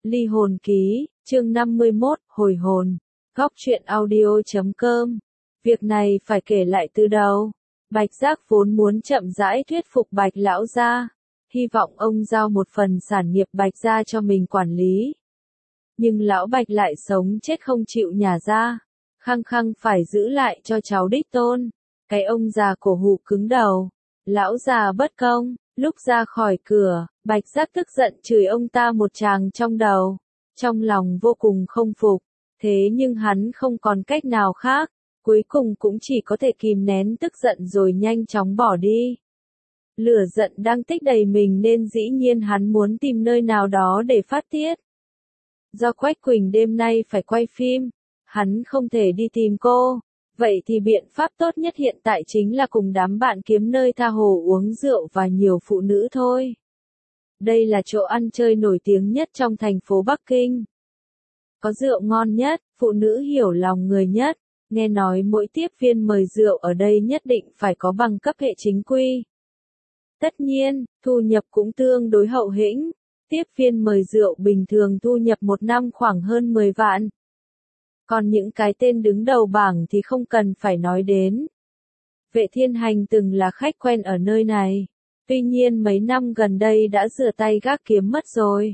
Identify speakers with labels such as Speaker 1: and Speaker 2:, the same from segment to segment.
Speaker 1: Ly hồn ký, chương 51, hồi hồn. Góc truyện audio.com. Việc này phải kể lại từ đầu. Bạch Giác vốn muốn chậm rãi thuyết phục Bạch lão gia, hy vọng ông giao một phần sản nghiệp Bạch gia cho mình quản lý. Nhưng lão Bạch lại sống chết không chịu nhả ra, khăng khăng phải giữ lại cho cháu đích tôn. Cái ông già cổ hủ cứng đầu, lão già bất công. Lúc ra khỏi cửa, Bạch Giác tức giận chửi ông ta một tràng trong đầu, trong lòng vô cùng không phục, thế nhưng hắn không còn cách nào khác, cuối cùng cũng chỉ có thể kìm nén tức giận rồi nhanh chóng bỏ đi. Lửa giận đang tích đầy mình nên dĩ nhiên hắn muốn tìm nơi nào đó để phát tiết. Do Quách Quỳnh đêm nay phải quay phim, hắn không thể đi tìm cô. Vậy thì biện pháp tốt nhất hiện tại chính là cùng đám bạn kiếm nơi tha hồ uống rượu và nhiều phụ nữ thôi. Đây là chỗ ăn chơi nổi tiếng nhất trong thành phố Bắc Kinh. Có rượu ngon nhất, phụ nữ hiểu lòng người nhất. Nghe nói mỗi tiếp viên mời rượu ở đây nhất định phải có bằng cấp hệ chính quy. Tất nhiên, thu nhập cũng tương đối hậu hĩnh. Tiếp viên mời rượu bình thường thu nhập một năm khoảng hơn 10 vạn. Còn những cái tên đứng đầu bảng thì không cần phải nói đến. Vệ Thiên Hành từng là khách quen ở nơi này. Tuy nhiên mấy năm gần đây đã rửa tay gác kiếm mất rồi.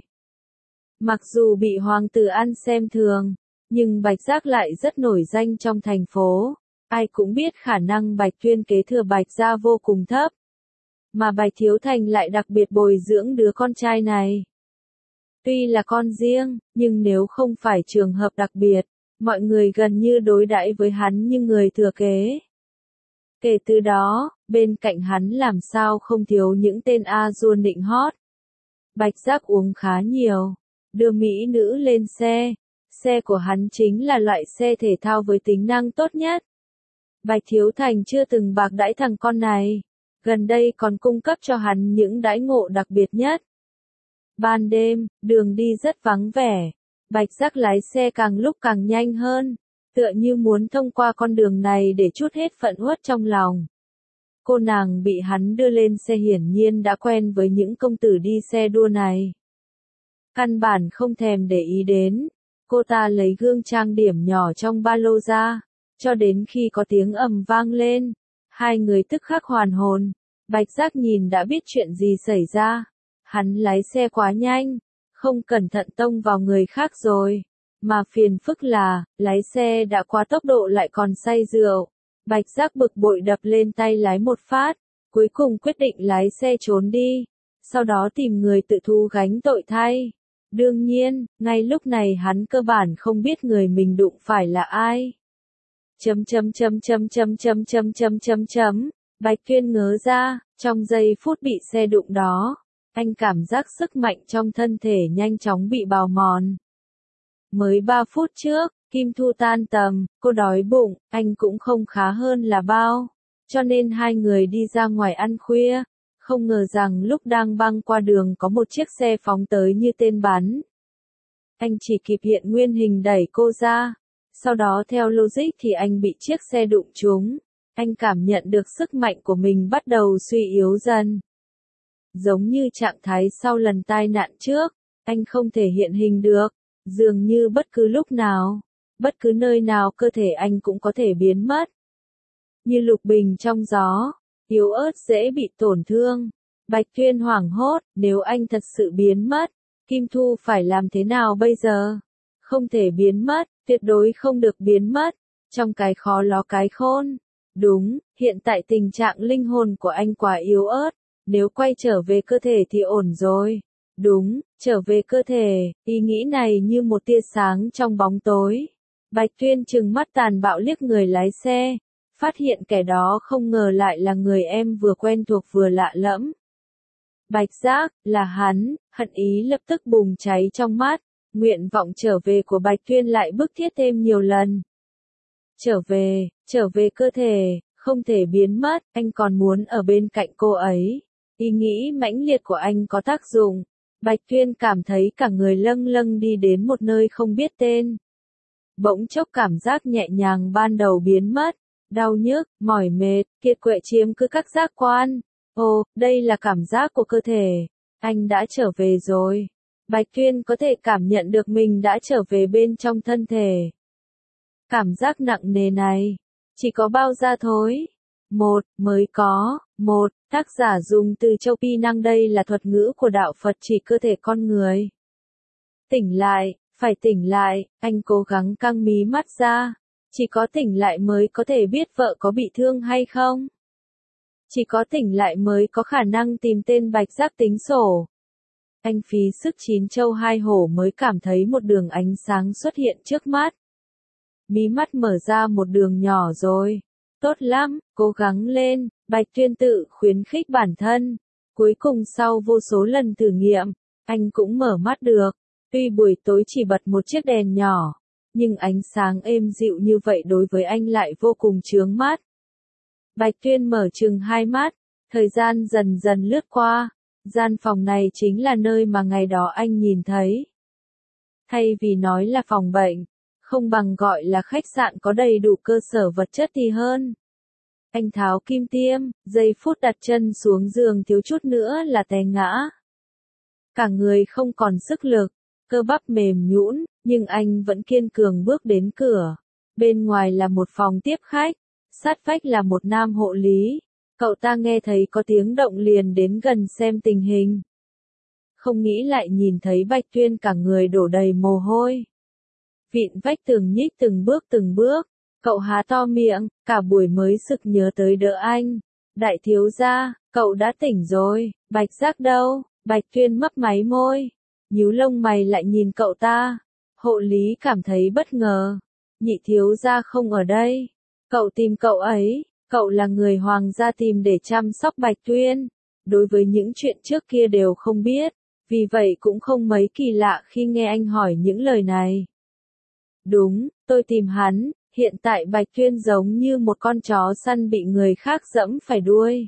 Speaker 1: Mặc dù bị hoàng tử ăn xem thường, nhưng Bạch Giác lại rất nổi danh trong thành phố. Ai cũng biết khả năng Bạch Tuyên kế thừa Bạch gia vô cùng thấp. Mà Bạch Thiếu Thành lại đặc biệt bồi dưỡng đứa con trai này. Tuy là con riêng, nhưng nếu không phải trường hợp đặc biệt, mọi người gần như đối đãi với hắn như người thừa kế. Kể từ đó, bên cạnh hắn làm sao không thiếu những tên A-dua nịnh hót. Bạch Giác uống khá nhiều, đưa mỹ nữ lên xe. Xe của hắn chính là loại xe thể thao với tính năng tốt nhất. Bạch Thiếu Thành chưa từng bạc đãi thằng con này, gần đây còn cung cấp cho hắn những đãi ngộ đặc biệt nhất. Ban đêm, đường đi rất vắng vẻ. Bạch Giác lái xe càng lúc càng nhanh hơn, tựa như muốn thông qua con đường này để trút hết phẫn uất trong lòng. Cô nàng bị hắn đưa lên xe hiển nhiên đã quen với những công tử đi xe đua này. Căn bản không thèm để ý đến, cô ta lấy gương trang điểm nhỏ trong ba lô ra, cho đến khi có tiếng ầm vang lên, hai người tức khắc hoàn hồn. Bạch Giác nhìn đã biết chuyện gì xảy ra, hắn lái xe quá nhanh. Không cẩn thận tông vào người khác rồi. Mà phiền phức là, lái xe đã quá tốc độ lại còn say rượu. Bạch Giác bực bội đập lên tay lái một phát, cuối cùng quyết định lái xe trốn đi. Sau đó tìm người tự thu gánh tội thay. Đương nhiên, ngay lúc này hắn cơ bản không biết người mình đụng phải là ai. Bạch Tuyên ngớ ra, trong giây phút bị xe đụng đó. Anh cảm giác sức mạnh trong thân thể nhanh chóng bị bào mòn. Mới 3 phút trước, Kim Thu tan tầm, cô đói bụng, anh cũng không khá hơn là bao. Cho nên hai người đi ra ngoài ăn khuya. Không ngờ rằng lúc đang băng qua đường có một chiếc xe phóng tới như tên bắn. Anh chỉ kịp hiện nguyên hình đẩy cô ra. Sau đó theo logic thì anh bị chiếc xe đụng trúng. Anh cảm nhận được sức mạnh của mình bắt đầu suy yếu dần. Giống như trạng thái sau lần tai nạn trước, anh không thể hiện hình được, dường như bất cứ lúc nào, bất cứ nơi nào cơ thể anh cũng có thể biến mất. Như lục bình trong gió, yếu ớt dễ bị tổn thương. Bạch Tuyên hoảng hốt, nếu anh thật sự biến mất, Kim Thu phải làm thế nào bây giờ? Không thể biến mất, tuyệt đối không được biến mất, trong cái khó ló cái khôn. Đúng, hiện tại tình trạng linh hồn của anh quá yếu ớt. Nếu quay trở về cơ thể thì ổn rồi. Đúng, trở về cơ thể, ý nghĩ này như một tia sáng trong bóng tối. Bạch Tuyên trừng mắt tàn bạo liếc người lái xe, phát hiện kẻ đó không ngờ lại là người em vừa quen thuộc vừa lạ lẫm. Bạch Giác, là hắn, hận ý lập tức bùng cháy trong mắt, nguyện vọng trở về của Bạch Tuyên lại bức thiết thêm nhiều lần. Trở về cơ thể, không thể biến mất, anh còn muốn ở bên cạnh cô ấy. Ý nghĩ mãnh liệt của anh có tác dụng. Bạch Tuyên cảm thấy cả người lâng lâng đi đến một nơi không biết tên. Bỗng chốc cảm giác nhẹ nhàng ban đầu biến mất. Đau nhức, mỏi mệt, kiệt quệ chiếm cứ các giác quan. Ồ, đây là cảm giác của cơ thể. Anh đã trở về rồi. Bạch Tuyên có thể cảm nhận được mình đã trở về bên trong thân thể. Cảm giác nặng nề này, chỉ có bao gia thối mới có. Tác giả dùng từ châu Pi năng, đây là thuật ngữ của đạo Phật chỉ cơ thể con người. Tỉnh lại, phải tỉnh lại, anh cố gắng căng mí mắt ra. Chỉ có tỉnh lại mới có thể biết vợ có bị thương hay không. Chỉ có tỉnh lại mới có khả năng tìm tên Bạch Giác tính sổ. Anh phí sức chín châu hai hổ mới cảm thấy một đường ánh sáng xuất hiện trước mắt. Mí mắt mở ra một đường nhỏ rồi. Tốt lắm, cố gắng lên, Bạch Tuyên tự khuyến khích bản thân. Cuối cùng sau vô số lần thử nghiệm, anh cũng mở mắt được. Tuy buổi tối chỉ bật một chiếc đèn nhỏ, nhưng ánh sáng êm dịu như vậy đối với anh lại vô cùng chướng mắt. Bạch Tuyên mở chừng hai mắt, thời gian dần dần lướt qua. Gian phòng này chính là nơi mà ngày đó anh nhìn thấy. Thay vì nói là phòng bệnh, không bằng gọi là khách sạn có đầy đủ cơ sở vật chất thì hơn. Anh tháo kim tiêm, giây phút đặt chân xuống giường thiếu chút nữa là té ngã. Cả người không còn sức lực, cơ bắp mềm nhũn, nhưng anh vẫn kiên cường bước đến cửa. Bên ngoài là một phòng tiếp khách, sát vách là một nam hộ lý. Cậu ta nghe thấy có tiếng động liền đến gần xem tình hình. Không nghĩ lại nhìn thấy Bạch Tuyên cả người đổ đầy mồ hôi. Vịn vách tường nhích từng bước, cậu há to miệng, cả buổi mới sực nhớ tới đỡ anh. Đại thiếu gia, cậu đã tỉnh rồi, Bạch Giác đâu? Bạch Tuyên mấp máy môi, nhíu lông mày lại nhìn cậu ta. Hộ lý cảm thấy bất ngờ. Nhị thiếu gia không ở đây. Cậu tìm cậu ấy. Cậu là người hoàng gia tìm để chăm sóc Bạch Tuyên. Đối với những chuyện trước kia đều không biết, vì vậy cũng không mấy kỳ lạ khi nghe anh hỏi những lời này. Đúng, tôi tìm hắn, hiện tại Bạch Tuyên giống như một con chó săn bị người khác dẫm phải đuôi.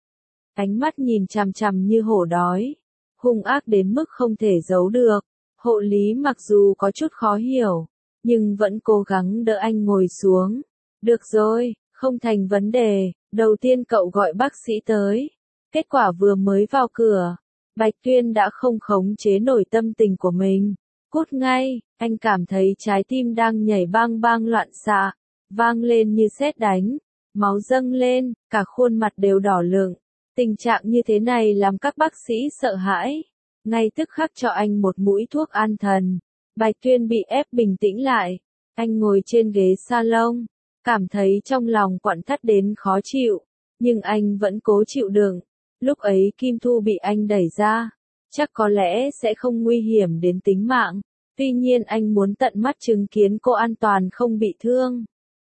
Speaker 1: Ánh mắt nhìn chằm chằm như hổ đói, hung ác đến mức không thể giấu được. Hộ lý mặc dù có chút khó hiểu, nhưng vẫn cố gắng đỡ anh ngồi xuống. Được rồi, không thành vấn đề, đầu tiên cậu gọi bác sĩ tới. Kết quả vừa mới vào cửa, Bạch Tuyên đã không khống chế nổi tâm tình của mình. Cút ngay, anh cảm thấy trái tim đang nhảy bang bang loạn xạ, vang lên như sét đánh, máu dâng lên, cả khuôn mặt đều đỏ lựng. Tình trạng như thế này làm các bác sĩ sợ hãi, ngay tức khắc cho anh một mũi thuốc an thần. Bạch Tuyên bị ép bình tĩnh lại, anh ngồi trên ghế salon, cảm thấy trong lòng quặn thắt đến khó chịu, nhưng anh vẫn cố chịu đựng. Lúc ấy Kim Thu bị anh đẩy ra, chắc có lẽ sẽ không nguy hiểm đến tính mạng, tuy nhiên anh muốn tận mắt chứng kiến cô an toàn không bị thương.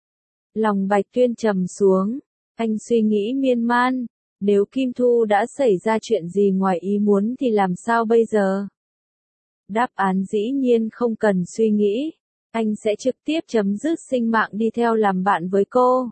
Speaker 1: Lòng Bạch Tuyên trầm xuống, anh suy nghĩ miên man, nếu Kim Thu đã xảy ra chuyện gì ngoài ý muốn thì làm sao bây giờ? Đáp án dĩ nhiên không cần suy nghĩ, anh sẽ trực tiếp chấm dứt sinh mạng đi theo làm bạn với cô.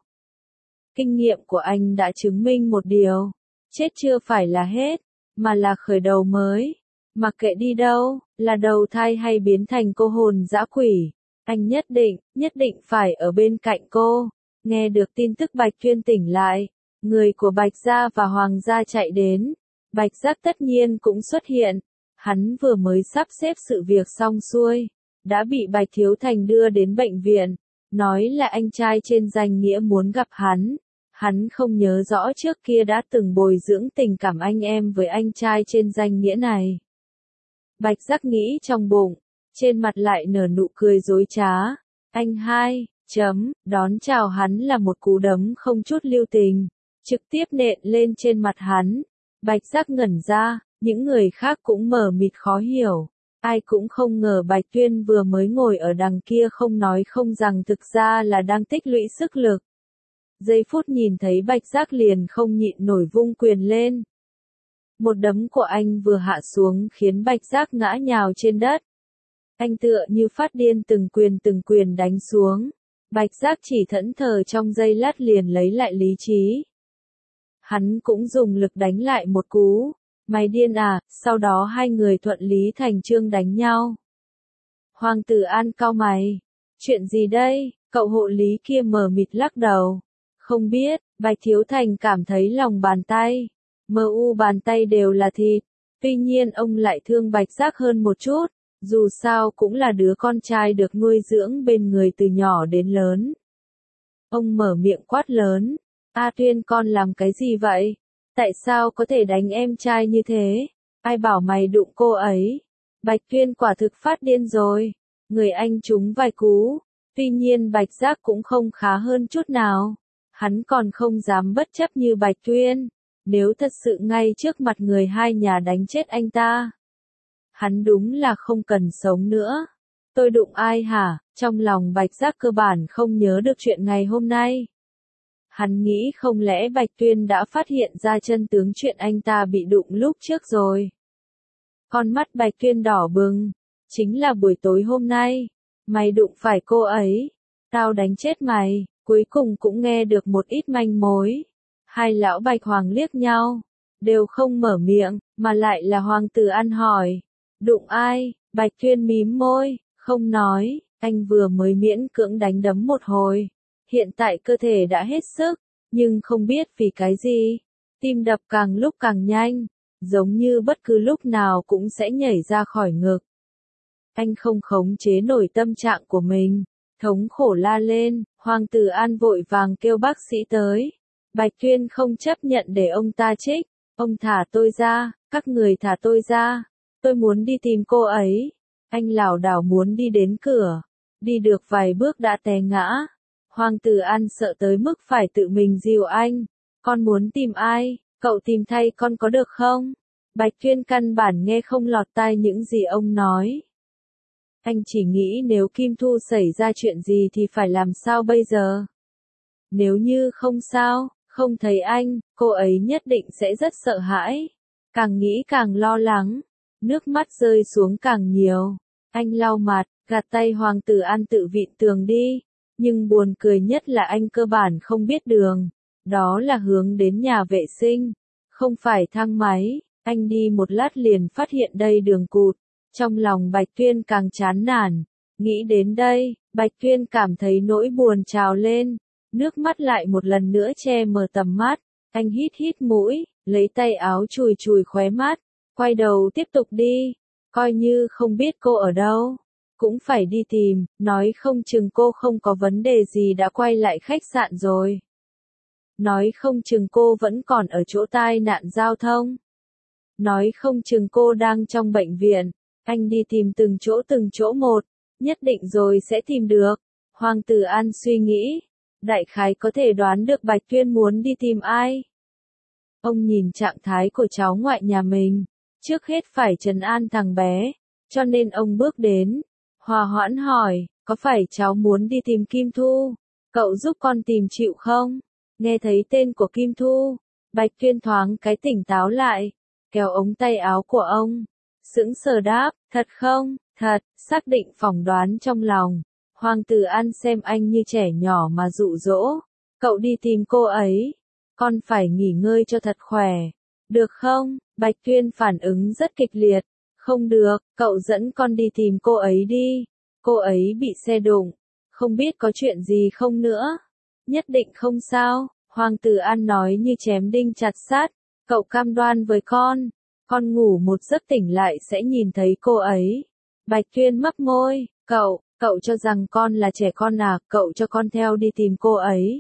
Speaker 1: Kinh nghiệm của anh đã chứng minh một điều, chết chưa phải là hết, mà là khởi đầu mới. Mặc kệ đi đâu, là đầu thai hay biến thành cô hồn dã quỷ, anh nhất định phải ở bên cạnh cô. Nghe được tin tức Bạch Tuyên tỉnh lại, người của Bạch Gia và Hoàng Gia chạy đến. Bạch Giác tất nhiên cũng xuất hiện. Hắn vừa mới sắp xếp sự việc xong xuôi, đã bị Bạch Thiếu Thành đưa đến bệnh viện, nói là anh trai trên danh nghĩa muốn gặp hắn. Hắn không nhớ rõ trước kia đã từng bồi dưỡng tình cảm anh em với anh trai trên danh nghĩa này. Bạch Giác nghĩ trong bụng, trên mặt lại nở nụ cười dối trá. Anh hai, đón chào hắn là một cú đấm không chút lưu tình, trực tiếp nện lên trên mặt hắn. Bạch Giác ngẩn ra, những người khác cũng mờ mịt khó hiểu. Ai cũng không ngờ Bạch Tuyên vừa mới ngồi ở đằng kia không nói không rằng thực ra là đang tích lũy sức lực. Giây phút nhìn thấy Bạch Giác liền không nhịn nổi vung quyền lên. Một đấm của anh vừa hạ xuống khiến Bạch Giác ngã nhào trên đất. Anh tựa như phát điên từng quyền đánh xuống. Bạch Giác chỉ thẫn thờ trong giây lát liền lấy lại lý trí. Hắn cũng dùng lực đánh lại một cú. Mày điên à, sau đó hai người thuận lý thành chương đánh nhau. Hoàng tử An cau mày. Chuyện gì đây? Cậu hộ lý kia mờ mịt lắc đầu. Không biết, Bạch Thiếu Thành cảm thấy lòng bàn tay. Bàn tay đều là thịt. Tuy nhiên ông lại thương Bạch Giác hơn một chút, dù sao cũng là đứa con trai được nuôi dưỡng bên người từ nhỏ đến lớn. Ông mở miệng quát lớn, A Tuyên con làm cái gì vậy? Tại sao có thể đánh em trai như thế? Ai bảo mày đụng cô ấy? Bạch Tuyên quả thực phát điên rồi. Người anh trúng vài cú. Tuy nhiên Bạch Giác cũng không khá hơn chút nào. Hắn còn không dám bất chấp như Bạch Tuyên. Nếu thật sự ngay trước mặt người hai nhà đánh chết anh ta, hắn đúng là không cần sống nữa. Tôi đụng ai hả? Trong lòng Bạch Giác cơ bản không nhớ được chuyện ngày hôm nay. Hắn nghĩ không lẽ Bạch Tuyên đã phát hiện ra chân tướng chuyện anh ta bị đụng lúc trước rồi. Con mắt Bạch Tuyên đỏ bừng. Chính là buổi tối hôm nay. Mày đụng phải cô ấy. Tao đánh chết mày. Cuối cùng cũng nghe được một ít manh mối. Hai lão Bạch Hoàng liếc nhau. Đều không mở miệng, mà lại là Hoàng Tử An hỏi. Đụng ai? Bạch Tuyên mím môi, không nói. Anh vừa mới miễn cưỡng đánh đấm một hồi. Hiện tại cơ thể đã hết sức, nhưng không biết vì cái gì. Tim đập càng lúc càng nhanh, giống như bất cứ lúc nào cũng sẽ nhảy ra khỏi ngực. Anh không khống chế nổi tâm trạng của mình, thống khổ la lên. Hoàng Tử An vội vàng kêu bác sĩ tới. Bạch Tuyên không chấp nhận để ông ta trích. Ông thả tôi ra, các người thả tôi ra. Tôi muốn đi tìm cô ấy. Anh lảo đảo muốn đi đến cửa. Đi được vài bước đã té ngã. Hoàng Tử An sợ tới mức phải tự mình dìu anh. Con muốn tìm ai? Cậu tìm thay con có được không? Bạch Tuyên căn bản nghe không lọt tai những gì ông nói. Anh chỉ nghĩ nếu Kim Thu xảy ra chuyện gì thì phải làm sao bây giờ? Nếu như không sao, không thấy anh, cô ấy nhất định sẽ rất sợ hãi. Càng nghĩ càng lo lắng. Nước mắt rơi xuống càng nhiều. Anh lau mặt, gạt tay Hoàng Tử An tự vịn tường đi. Nhưng buồn cười nhất là anh cơ bản không biết đường. Đó là hướng đến nhà vệ sinh. Không phải thang máy. Anh đi một lát liền phát hiện đây đường cụt. Trong lòng Bạch Tuyên càng chán nản. Nghĩ đến đây, Bạch Tuyên cảm thấy nỗi buồn trào lên. Nước mắt lại một lần nữa che mờ tầm mắt. Anh hít hít mũi, lấy tay áo chùi chùi khóe mắt. Quay đầu tiếp tục đi. Coi như không biết cô ở đâu. Cũng phải đi tìm, nói không chừng cô không có vấn đề gì đã quay lại khách sạn rồi. Nói không chừng cô vẫn còn ở chỗ tai nạn giao thông. Nói không chừng cô đang trong bệnh viện. Anh đi tìm từng chỗ một, nhất định rồi sẽ tìm được. Hoàng Tử An suy nghĩ, đại khái có thể đoán được Bạch Tuyên muốn đi tìm ai. Ông nhìn trạng thái của cháu ngoại nhà mình, trước hết phải trấn an thằng bé, cho nên ông bước đến, hòa hoãn hỏi, có phải cháu muốn đi tìm Kim Thu? Cậu giúp con tìm chịu không? Nghe thấy tên của Kim Thu, Bạch Tuyên thoáng cái tỉnh táo lại, kéo ống tay áo của ông, sững sờ đáp, thật không? Thật, xác định phỏng đoán trong lòng. Hoàng Tử An xem anh như trẻ nhỏ mà dụ dỗ, cậu đi tìm cô ấy, con phải nghỉ ngơi cho thật khỏe, được không? Bạch Tuyên phản ứng rất kịch liệt, không được, cậu dẫn con đi tìm cô ấy đi, cô ấy bị xe đụng, không biết có chuyện gì không nữa, nhất định không sao, Hoàng Tử An nói như chém đinh chặt sắt, cậu cam đoan với con ngủ một giấc tỉnh lại sẽ nhìn thấy cô ấy. Bạch Tuyên mấp môi, cậu cho rằng con là trẻ con à, cậu cho con theo đi tìm cô ấy.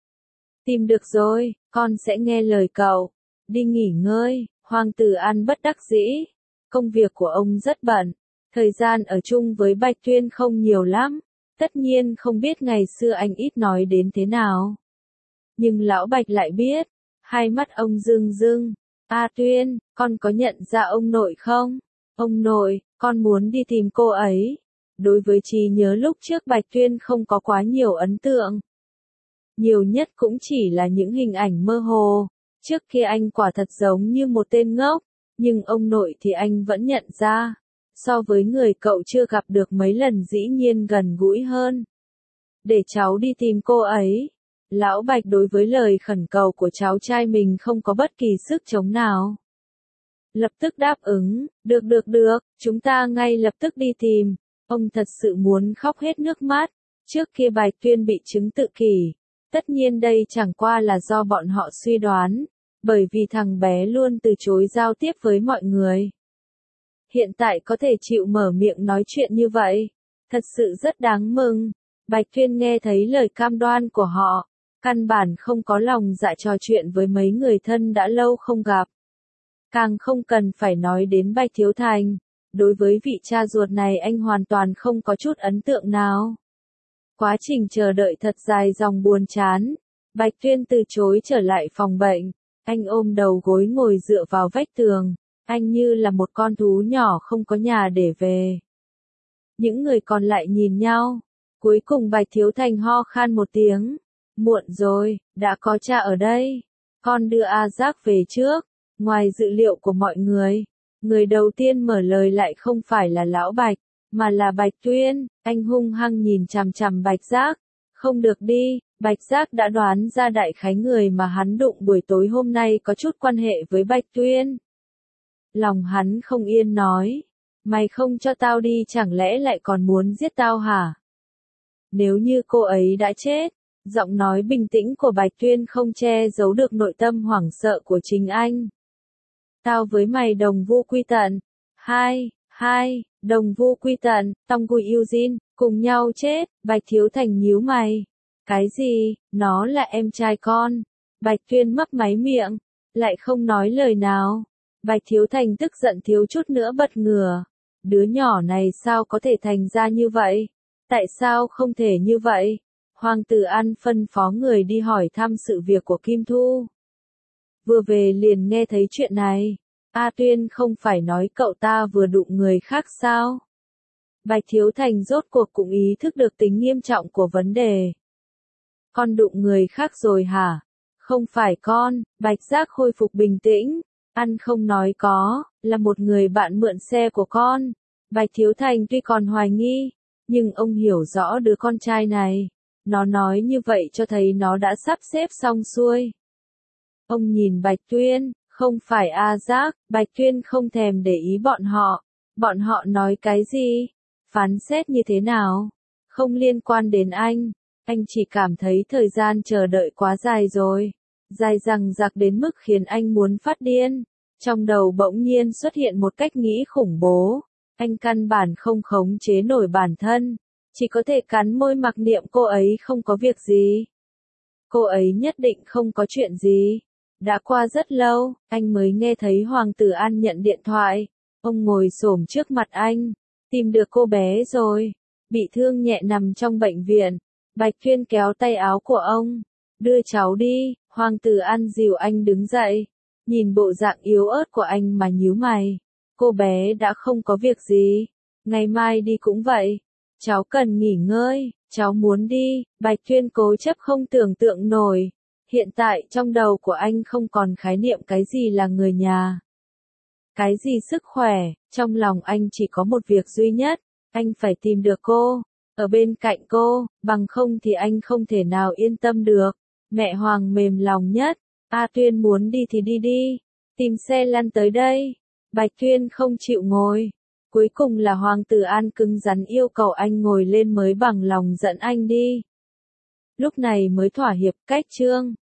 Speaker 1: Tìm được rồi, con sẽ nghe lời cậu. Đi nghỉ ngơi, Hoàng Tử An bất đắc dĩ. Công việc của ông rất bận, thời gian ở chung với Bạch Tuyên không nhiều lắm. Tất nhiên không biết ngày xưa anh ít nói đến thế nào. Nhưng lão Bạch lại biết, hai mắt ông rưng rưng. A Tuyên, con có nhận ra ông nội không? Ông nội, con muốn đi tìm cô ấy. Đối với trí nhớ lúc trước Bạch Tuyên không có quá nhiều ấn tượng. Nhiều nhất cũng chỉ là những hình ảnh mơ hồ. Trước kia anh quả thật giống như một tên ngốc, nhưng ông nội thì anh vẫn nhận ra. So với người cậu chưa gặp được mấy lần dĩ nhiên gần gũi hơn. Để cháu đi tìm cô ấy. Lão Bạch đối với lời khẩn cầu của cháu trai mình không có bất kỳ sức chống nào. Lập tức đáp ứng, được, chúng ta ngay lập tức đi tìm. Ông thật sự muốn khóc hết nước mắt. Trước kia Bạch Tuyên bị chứng tự kỷ. Tất nhiên đây chẳng qua là do bọn họ suy đoán. bởi vì thằng bé luôn từ chối giao tiếp với mọi người. Hiện tại có thể chịu mở miệng nói chuyện như vậy, thật sự rất đáng mừng. Bạch Tuyên nghe thấy lời cam đoan của họ, căn bản không có lòng dạ trò chuyện với mấy người thân đã lâu không gặp. Càng không cần phải nói đến Bạch Thiếu Thành, đối với vị cha ruột này anh hoàn toàn không có chút ấn tượng nào. Quá trình chờ đợi thật dài dòng buồn chán, Bạch Tuyên từ chối trở lại phòng bệnh, anh ôm đầu gối ngồi dựa vào vách tường, anh như là một con thú nhỏ không có nhà để về. Những người còn lại nhìn nhau, cuối cùng Bạch Thiếu Thành ho khan một tiếng, muộn rồi, đã có cha ở đây, con đưa A Giác về trước. Ngoài dự liệu của mọi người đầu tiên mở lời lại không phải là Lão Bạch, mà là Bạch Tuyên. Anh hung hăng nhìn chằm chằm Bạch Giác. Không được đi, Bạch Giác đã đoán ra đại khái người mà hắn đụng buổi tối hôm nay có chút quan hệ với Bạch Tuyên. Lòng hắn không yên nói, mày không cho tao đi chẳng lẽ lại còn muốn giết tao hả? Nếu như cô ấy đã chết, giọng nói bình tĩnh của Bạch Tuyên không che giấu được nội tâm hoảng sợ của chính anh. Tao với mày đồng vu quy tận. Đồng vu quy tận, Tông Gùi Eugene, cùng nhau chết. Bạch Thiếu Thành nhíu mày. Cái gì, nó là em trai con. Bạch Tuyên mấp máy miệng, lại không nói lời nào. Bạch Thiếu Thành tức giận thiếu chút nữa bật ngửa. Đứa nhỏ này sao có thể thành ra như vậy? Tại sao không thể như vậy? Hoàng tử An phân phó người đi hỏi thăm sự việc của Kim Thu. Vừa về liền nghe thấy chuyện này. A Tuyên không phải nói cậu ta vừa đụng người khác sao? Bạch Thiếu Thành rốt cuộc cũng ý thức được tính nghiêm trọng của vấn đề. Con đụng người khác rồi hả? Không phải con. Bạch Giác khôi phục bình tĩnh. Ăn không nói có, là một người bạn mượn xe của con. Bạch Thiếu Thành tuy còn hoài nghi, nhưng ông hiểu rõ đứa con trai này. Nó nói như vậy cho thấy nó đã sắp xếp xong xuôi. Ông nhìn Bạch Tuyên, không phải A Giác. Bạch Tuyên không thèm để ý bọn họ. Bọn họ nói cái gì? Phán xét như thế nào? Không liên quan đến anh. Anh chỉ cảm thấy thời gian chờ đợi quá dài rồi. Dài dằng dặc đến mức khiến anh muốn phát điên. Trong đầu bỗng nhiên xuất hiện một cách nghĩ khủng bố. Anh căn bản không khống chế nổi bản thân. Chỉ có thể cắn môi mặc niệm cô ấy không có việc gì. Cô ấy nhất định không có chuyện gì. Đã qua rất lâu, anh mới nghe thấy Hoàng tử An nhận điện thoại. Ông ngồi xổm trước mặt anh. Tìm được cô bé rồi. Bị thương nhẹ nằm trong bệnh viện. Bạch Tuyên kéo tay áo của ông. Đưa cháu đi. Hoàng tử An dìu anh đứng dậy. Nhìn bộ dạng yếu ớt của anh mà nhíu mày. Cô bé đã không có việc gì. Ngày mai đi cũng vậy. Cháu cần nghỉ ngơi. Cháu muốn đi. Bạch Tuyên cố chấp không tưởng tượng nổi. Hiện tại trong đầu của anh không còn khái niệm cái gì là người nhà. Cái gì sức khỏe, trong lòng anh chỉ có một việc duy nhất. Anh phải tìm được cô. Ở bên cạnh cô, bằng không thì anh không thể nào yên tâm được. Mẹ Hoàng mềm lòng nhất. A Tuyên muốn đi thì đi đi. Tìm xe lăn tới đây. Bạch Tuyên không chịu ngồi. Cuối cùng là Hoàng tử An cứng rắn yêu cầu anh ngồi lên mới bằng lòng dẫn anh đi. Lúc này mới thỏa hiệp. Cách chương